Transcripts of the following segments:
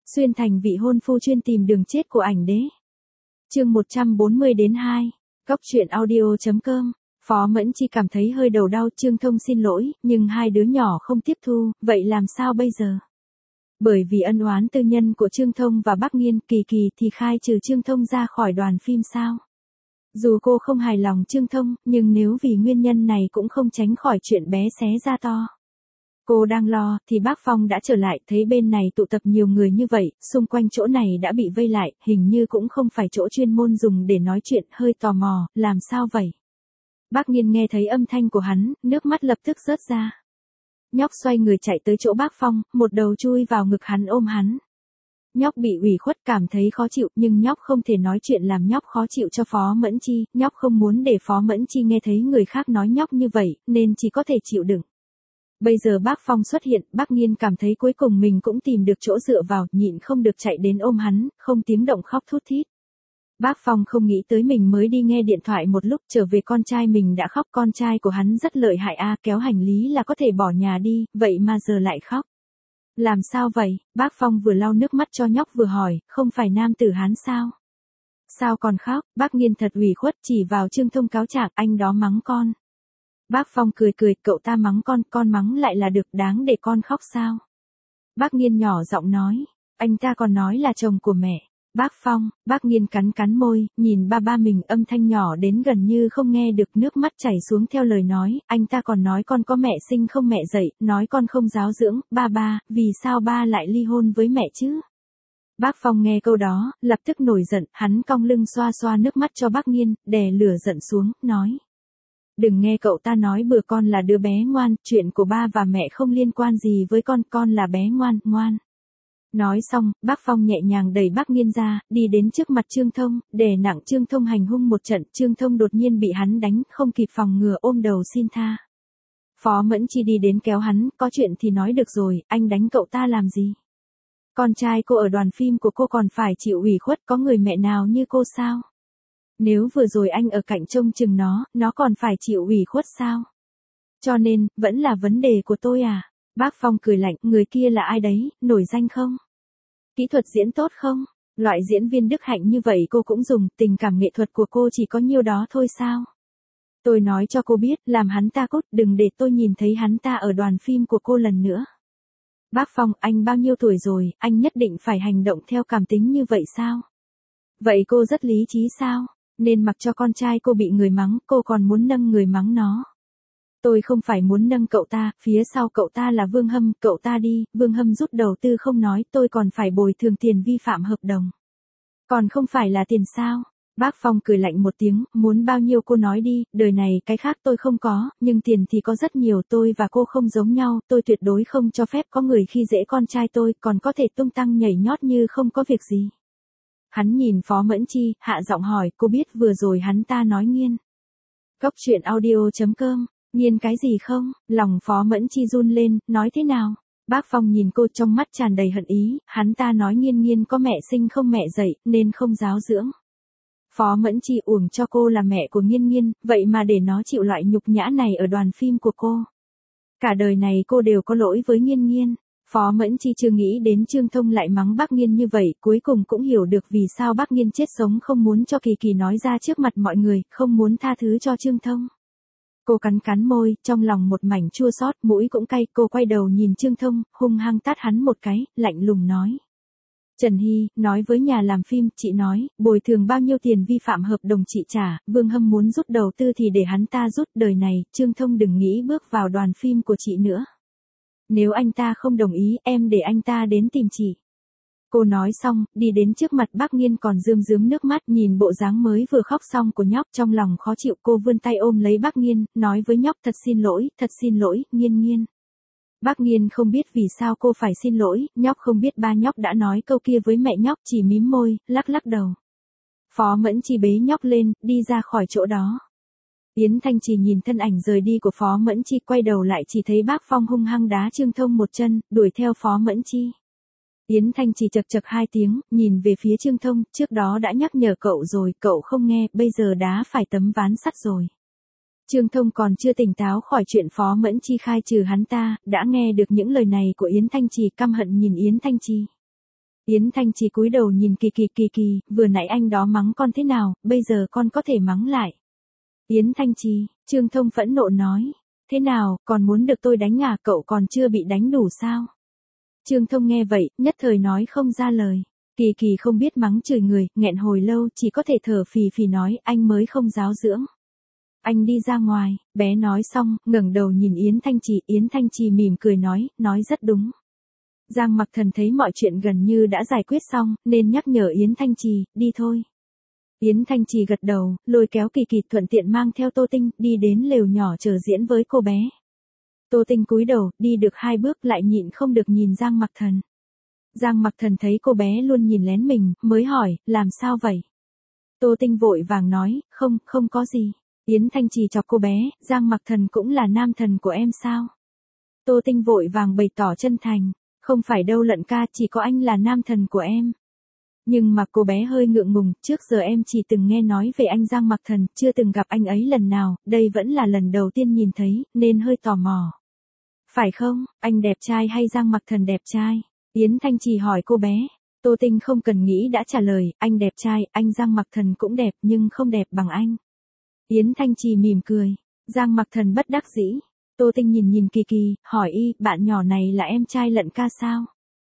Xuyên thành vị hôn phu chuyên tìm đường chết của ảnh đế. Chương 140-2. Góc truyện audio.com. Phó Mẫn Chi cảm thấy hơi đầu đau. Trương Thông xin lỗi, nhưng hai đứa nhỏ không tiếp thu, vậy làm sao bây giờ? Bởi vì ân oán tư nhân của Trương Thông và Bắc Nghiên, Kỳ Kỳ thì khai trừ Trương Thông ra khỏi đoàn phim sao? Dù cô không hài lòng Trương Thông, nhưng nếu vì nguyên nhân này cũng không tránh khỏi chuyện bé xé ra to. Cô đang lo, thì bác Phong đã trở lại, thấy bên này tụ tập nhiều người như vậy, xung quanh chỗ này đã bị vây lại, hình như cũng không phải chỗ chuyên môn dùng để nói chuyện, hơi tò mò, làm sao vậy? Bác Nghiên nghe thấy âm thanh của hắn, nước mắt lập tức rớt ra. Nhóc xoay người chạy tới chỗ bác Phong, một đầu chui vào ngực hắn ôm hắn. Nhóc bị ủy khuất cảm thấy khó chịu, nhưng nhóc không thể nói chuyện làm nhóc khó chịu cho Phó Mẫn Chi, nhóc không muốn để Phó Mẫn Chi nghe thấy người khác nói nhóc như vậy, nên chỉ có thể chịu đựng. Bây giờ bác Phong xuất hiện, bác Nghiên cảm thấy cuối cùng mình cũng tìm được chỗ dựa vào, nhịn không được chạy đến ôm hắn, không tiếng động khóc thút thít. Bác Phong không nghĩ tới mình mới đi nghe điện thoại một lúc trở về con trai mình đã khóc, con trai của hắn rất lợi hại a, kéo hành lý là có thể bỏ nhà đi, vậy mà giờ lại khóc. Làm sao vậy? Bác Phong vừa lau nước mắt cho nhóc vừa hỏi, không phải nam tử Hán sao? Sao còn khóc? Bác Nghiên thật ủy khuất chỉ vào Trương Thông cáo trạng, anh đó mắng con. Bác Phong cười cười, cậu ta mắng con mắng lại là được, đáng để con khóc sao? Bác Nghiên nhỏ giọng nói, anh ta còn nói là chồng của mẹ. Bác Phong, bác Nghiên cắn môi, nhìn ba mình, âm thanh nhỏ đến gần như không nghe được, nước mắt chảy xuống theo lời nói, anh ta còn nói con có mẹ sinh không mẹ dạy, nói con không giáo dưỡng, ba, vì sao ba lại ly hôn với mẹ chứ? Bác Phong nghe câu đó, lập tức nổi giận, hắn cong lưng xoa xoa nước mắt cho bác Nghiên, đè lửa giận xuống, nói. Đừng nghe cậu ta nói bừa, con là đứa bé ngoan, chuyện của ba và mẹ không liên quan gì với con là bé ngoan. Nói xong, bác Phong nhẹ nhàng đẩy bác Nghiên ra, đi đến trước mặt Trương Thông, đè nặng Trương Thông hành hung một trận, Trương Thông đột nhiên bị hắn đánh, không kịp phòng ngừa ôm đầu xin tha. Phó Mẫn Chi đi đến kéo hắn, có chuyện thì nói được rồi, anh đánh cậu ta làm gì? Con trai cô ở đoàn phim của cô còn phải chịu ủy khuất, có người mẹ nào như cô sao? Nếu vừa rồi anh ở cạnh trông chừng nó còn phải chịu ủy khuất sao? Cho nên, vẫn là vấn đề của tôi à? Bác Phong cười lạnh, người kia là ai đấy, nổi danh không? Kỹ thuật diễn tốt không? Loại diễn viên đức hạnh như vậy cô cũng dùng, tình cảm nghệ thuật của cô chỉ có nhiêu đó thôi sao? Tôi nói cho cô biết, làm hắn ta cút, đừng để tôi nhìn thấy hắn ta ở đoàn phim của cô lần nữa. Bác Phong, anh bao nhiêu tuổi rồi, anh nhất định phải hành động theo cảm tính như vậy sao? Vậy cô rất lý trí sao? Nên mặc cho con trai cô bị người mắng, cô còn muốn nâng người mắng nó. Tôi không phải muốn nâng cậu ta, phía sau cậu ta là Vương Hâm, cậu ta đi, Vương Hâm rút đầu tư không nói, tôi còn phải bồi thường tiền vi phạm hợp đồng. Còn không phải là tiền sao? Bác Phong cười lạnh một tiếng, muốn bao nhiêu cô nói đi, đời này cái khác tôi không có, nhưng tiền thì có rất nhiều, tôi và cô không giống nhau, tôi tuyệt đối không cho phép có người khi dễ con trai tôi, còn có thể tung tăng nhảy nhót như không có việc gì. Hắn nhìn Phó Mẫn Chi, hạ giọng hỏi, cô biết vừa rồi hắn ta nói Nghiên. Góc truyện audio.com. Nghiên cái gì không? Lòng Phó Mẫn Chi run lên, nói thế nào? Bác Phong nhìn cô trong mắt tràn đầy hận ý, hắn ta nói Nghiên có mẹ sinh không mẹ dạy, nên không giáo dưỡng. Phó Mẫn Chi uổng cho cô là mẹ của Nghiên, vậy mà để nó chịu loại nhục nhã này ở đoàn phim của cô. Cả đời này cô đều có lỗi với Nghiên. Phó Mẫn Chi chưa nghĩ đến Trương Thông lại mắng bác Nghiên như vậy, cuối cùng cũng hiểu được vì sao bác Nghiên chết sống không muốn cho Kỳ Kỳ nói ra trước mặt mọi người, không muốn tha thứ cho Trương Thông. Cô cắn môi, trong lòng một mảnh chua xót, mũi cũng cay, cô quay đầu nhìn Trương Thông, hung hăng tát hắn một cái, lạnh lùng nói. Trần Hy, nói với nhà làm phim, chị nói, bồi thường bao nhiêu tiền vi phạm hợp đồng chị trả, Vương Hâm muốn rút đầu tư thì để hắn ta rút, đời này, Trương Thông đừng nghĩ bước vào đoàn phim của chị nữa. Nếu anh ta không đồng ý, em để anh ta đến tìm chị. Cô nói xong, đi đến trước mặt bác Nghiên còn rơm nước mắt, nhìn bộ dáng mới vừa khóc xong của nhóc, trong lòng khó chịu, cô vươn tay ôm lấy bác Nghiên, nói với nhóc, thật xin lỗi, Nghiên. Bác Nghiên không biết vì sao cô phải xin lỗi, nhóc không biết ba nhóc đã nói câu kia với mẹ nhóc, chỉ mím môi, lắc đầu. Phó Mẫn Chi bế nhóc lên, đi ra khỏi chỗ đó. Yến Thanh Trì nhìn thân ảnh rời đi của Phó Mẫn Chi, quay đầu lại chỉ thấy bác Phong hung hăng đá Trương Thông một chân, đuổi theo Phó Mẫn Chi. Yến Thanh Trì chật hai tiếng, nhìn về phía Trương Thông, trước đó đã nhắc nhở cậu rồi, cậu không nghe, bây giờ đá phải tấm ván sắt rồi. Trương Thông còn chưa tỉnh táo khỏi chuyện Phó Mẫn Chi khai trừ hắn ta, đã nghe được những lời này của Yến Thanh Trì, căm hận nhìn Yến Thanh Trì. Yến Thanh Trì cúi đầu nhìn Kỳ Kỳ, vừa nãy anh đó mắng con thế nào, bây giờ con có thể mắng lại. Yến Thanh Trì, Trương Thông phẫn nộ nói. Thế nào, còn muốn được tôi đánh à, cậu còn chưa bị đánh đủ sao? Trương Thông nghe vậy, nhất thời nói không ra lời. Kỳ Kỳ không biết mắng chửi người, nghẹn hồi lâu, chỉ có thể thở phì phì nói, anh mới không giáo dưỡng. Anh đi ra ngoài, bé nói xong, ngẩng đầu nhìn Yến Thanh Trì mỉm cười nói rất đúng. Giang Mặc Thần thấy mọi chuyện gần như đã giải quyết xong, nên nhắc nhở Yến Thanh Trì, đi thôi. Yến Thanh Trì gật đầu, lôi kéo Kỳ Kỳ thuận tiện mang theo Tô Tinh, đi đến lều nhỏ chờ diễn với cô bé. Tô Tinh cúi đầu, đi được 2 bước lại nhịn không được nhìn Giang Mặc Thần. Giang Mặc Thần thấy cô bé luôn nhìn lén mình, mới hỏi, làm sao vậy? Tô Tinh vội vàng nói, không có gì. Yến Thanh Trì chọc cô bé, Giang Mặc Thần cũng là nam thần của em sao? Tô Tinh vội vàng bày tỏ chân thành, không phải đâu Lận ca, chỉ có anh là nam thần của em. Nhưng mà cô bé hơi ngượng ngùng, trước giờ em chỉ từng nghe nói về anh Giang Mặc Thần, chưa từng gặp anh ấy lần nào, đây vẫn là lần đầu tiên nhìn thấy, nên hơi tò mò. Phải không, anh đẹp trai hay Giang Mặc Thần đẹp trai? Yến Thanh Trì hỏi cô bé. Tô Tinh không cần nghĩ đã trả lời, anh đẹp trai, anh Giang Mặc Thần cũng đẹp nhưng không đẹp bằng anh. Yến Thanh Trì mỉm cười. Giang Mặc Thần bất đắc dĩ. Tô Tinh nhìn Kỳ Kỳ, hỏi y, bạn nhỏ này là em trai Lận ca sao?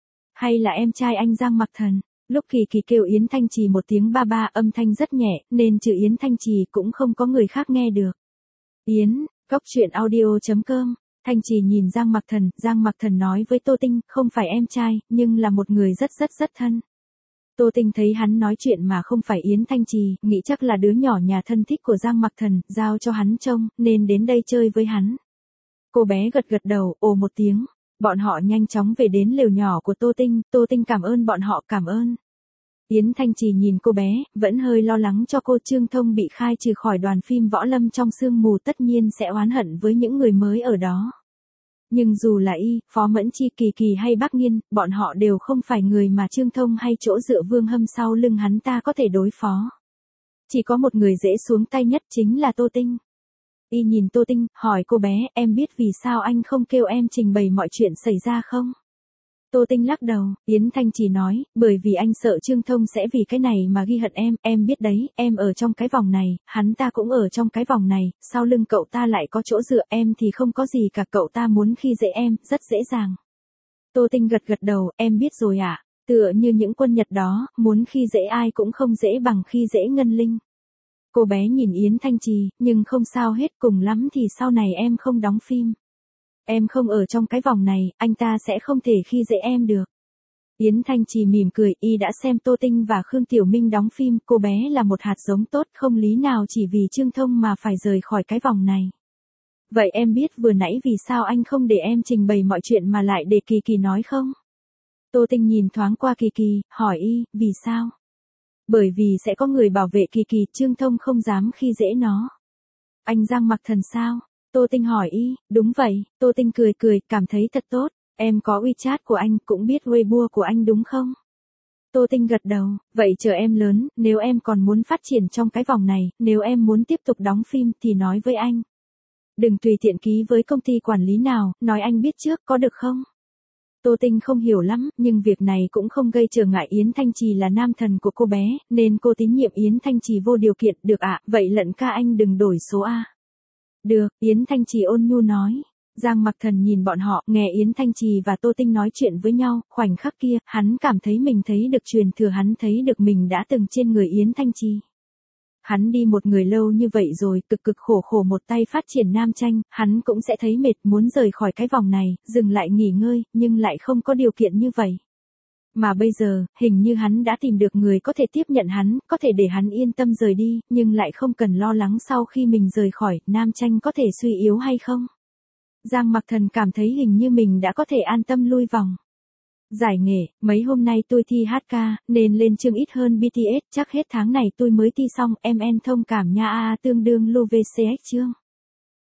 Hay là em trai anh Giang Mặc Thần? Lúc Kỳ Kỳ kêu Yến Thanh Trì một tiếng ba ba, âm thanh rất nhẹ, nên trừ Yến Thanh Trì cũng không có người khác nghe được. Yến, goctruyện.audio.com. Thanh Trì nhìn Giang Mặc Thần nói với Tô Tinh, không phải em trai, nhưng là một người rất thân. Tô Tinh thấy hắn nói chuyện mà không phải Yến Thanh Trì, nghĩ chắc là đứa nhỏ nhà thân thích của Giang Mặc Thần, giao cho hắn trông, nên đến đây chơi với hắn. Cô bé gật đầu, ồ một tiếng. Bọn họ nhanh chóng về đến lều nhỏ của Tô Tinh cảm ơn bọn họ, cảm ơn. Yến Thanh Trì nhìn cô bé, vẫn hơi lo lắng cho cô. Trương Thông bị khai trừ khỏi đoàn phim võ lâm trong sương mù tất nhiên sẽ oán hận với những người mới ở đó. Nhưng dù là y, Phó Mẫn Chi, Kỳ Kỳ hay Bác Nghiên, bọn họ đều không phải người mà Trương Thông hay chỗ dựa Vương Hâm sau lưng hắn ta có thể đối phó. Chỉ có một người dễ xuống tay nhất chính là Tô Tinh. Y nhìn Tô Tinh, hỏi cô bé, em biết vì sao anh không kêu em trình bày mọi chuyện xảy ra không? Tô Tinh lắc đầu, Yến Thanh Trì nói, bởi vì anh sợ Trương Thông sẽ vì cái này mà ghi hận em biết đấy, em ở trong cái vòng này, hắn ta cũng ở trong cái vòng này, sau lưng cậu ta lại có chỗ dựa, em thì không có gì cả, cậu ta muốn khi dễ em, rất dễ dàng. Tô Tinh gật đầu, em biết rồi ạ, tựa như những quân Nhật đó, muốn khi dễ ai cũng không dễ bằng khi dễ Ngân Linh. Cô bé nhìn Yến Thanh Trì, nhưng không sao hết, cùng lắm thì sau này em không đóng phim. Em không ở trong cái vòng này, anh ta sẽ không thể khi dễ em được. Yến Thanh Trì mỉm cười, y đã xem Tô Tinh và Khương Tiểu Minh đóng phim, cô bé là một hạt giống tốt, không lý nào chỉ vì Trương Thông mà phải rời khỏi cái vòng này. Vậy em biết vừa nãy vì sao anh không để em trình bày mọi chuyện mà lại để Kỳ Kỳ nói không? Tô Tinh nhìn thoáng qua Kỳ Kỳ, hỏi y, vì sao? Bởi vì sẽ có người bảo vệ Kỳ Kỳ, Trương Thông không dám khi dễ nó. Anh Giang Mặc Thần sao? Tô Tinh hỏi y, đúng vậy. Tô Tinh cười, cảm thấy thật tốt. Em có WeChat của anh, cũng biết Weibo của anh đúng không? Tô Tinh gật đầu, vậy chờ em lớn, nếu em còn muốn phát triển trong cái vòng này, nếu em muốn tiếp tục đóng phim thì nói với anh. Đừng tùy tiện ký với công ty quản lý nào, nói anh biết trước, có được không? Tô Tinh không hiểu lắm, nhưng việc này cũng không gây trở ngại. Yến Thanh Trì là nam thần của cô bé, nên cô tín nhiệm Yến Thanh Trì vô điều kiện, được ạ, vậy Lận ca anh đừng đổi số A. Được, Yến Thanh Trì ôn nhu nói. Giang Mặc Thần nhìn bọn họ, nghe Yến Thanh Trì và Tô Tinh nói chuyện với nhau, khoảnh khắc kia, hắn cảm thấy mình thấy được truyền thừa, hắn thấy được mình đã từng trên người Yến Thanh Trì. Hắn đi một người lâu như vậy rồi, cực khổ một tay phát triển nam tranh, hắn cũng sẽ thấy mệt, muốn rời khỏi cái vòng này, dừng lại nghỉ ngơi, nhưng lại không có điều kiện như vậy. Mà bây giờ, hình như hắn đã tìm được người có thể tiếp nhận hắn, có thể để hắn yên tâm rời đi, nhưng lại không cần lo lắng sau khi mình rời khỏi, nam tranh có thể suy yếu hay không. Giang Mặc Thần cảm thấy hình như mình đã có thể an tâm lui vòng. Giải nghệ, mấy hôm nay tôi thi hát ca, nên lên chương ít hơn BTS, chắc hết tháng này tôi mới thi xong, MN thông cảm nha, tương đương lưu VCX chương.